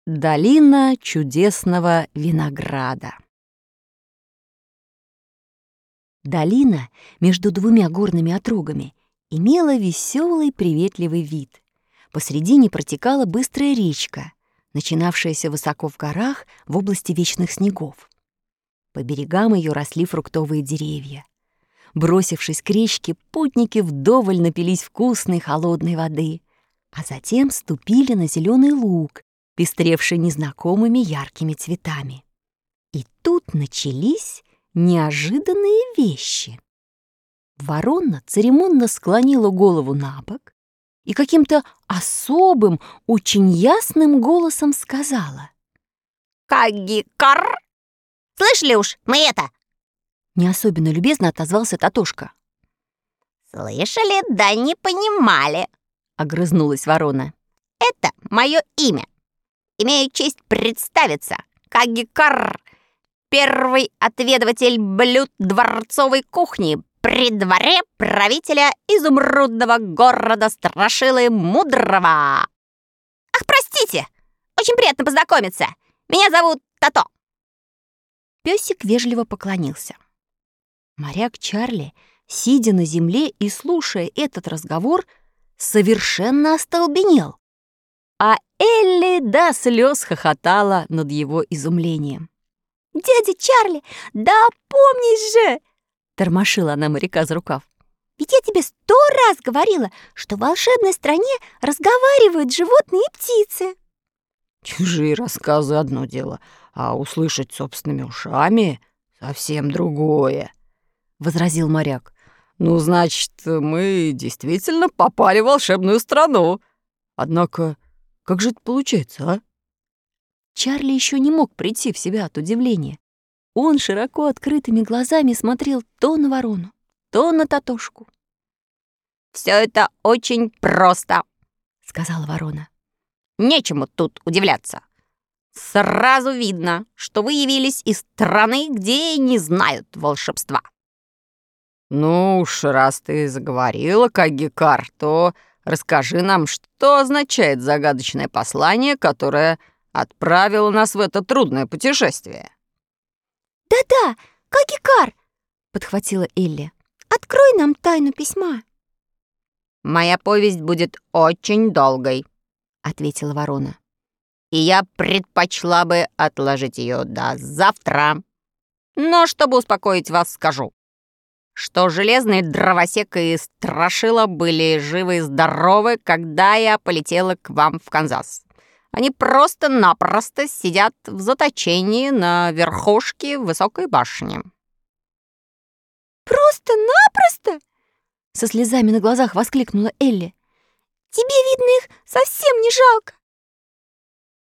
Долина чудесного винограда. Долина между двумя горными отрогами имела веселый приветливый вид. Посредине протекала быстрая речка, начинавшаяся высоко в горах в области вечных снегов. По берегам ее росли фруктовые деревья. Бросившись к речке, путники вдоволь напились вкусной холодной воды, а затем ступили на зеленый луг, пестревший незнакомыми яркими цветами. И тут начались неожиданные вещи. Ворона церемонно склонила голову на бок и каким-то особым, очень ясным голосом сказала: «Кагикар! Слышали уж мы это?» Не особенно любезно отозвался Татошка. «Слышали, да не понимали. Огрызнулась ворона. Это мое имя. Имею честь представиться. Кагикар, первый отведыватель блюд дворцовой кухни при дворе правителя изумрудного города Страшилы Мудрого. Ах, простите, очень приятно познакомиться. Меня зовут Тато». Пёсик вежливо поклонился. Моряк Чарли, сидя на земле и слушая этот разговор, совершенно остолбенел. А Элли до слез хохотала над его изумлением. «Дядя Чарли, да помнишь же!» — тормошила она моряка за рукав. «Ведь я тебе 100 раз говорила, что в волшебной стране разговаривают животные и птицы». Чужие рассказы — одно дело, а услышать собственными ушами — совсем другое, — возразил моряк. Ну, значит, мы действительно попали в волшебную страну. Однако, как же это получается, а? Чарли еще не мог прийти в себя от удивления. Он широко открытыми глазами смотрел то на ворону, то на Татошку. «Все это очень просто», — сказала ворона. «Нечему тут удивляться. Сразу видно, что вы явились из страны, где не знают волшебства». Ну уж, раз ты заговорила, Кагикар, то расскажи нам, что означает загадочное послание, которое отправило нас в это трудное путешествие. «Да-да, Кагикар!» — подхватила Элли. «Открой нам тайну письма». «Моя повесть будет очень долгой», — ответила ворона. «И я предпочла бы отложить ее до завтра. Но чтобы успокоить вас, скажу, что железный дровосек и Страшила были живы и здоровы, когда я полетела к вам в Канзас. Они просто-напросто сидят в заточении на верхушке высокой башни». «Просто-напросто?» — со слезами на глазах воскликнула Элли. «Тебе, видно, их совсем не жалко».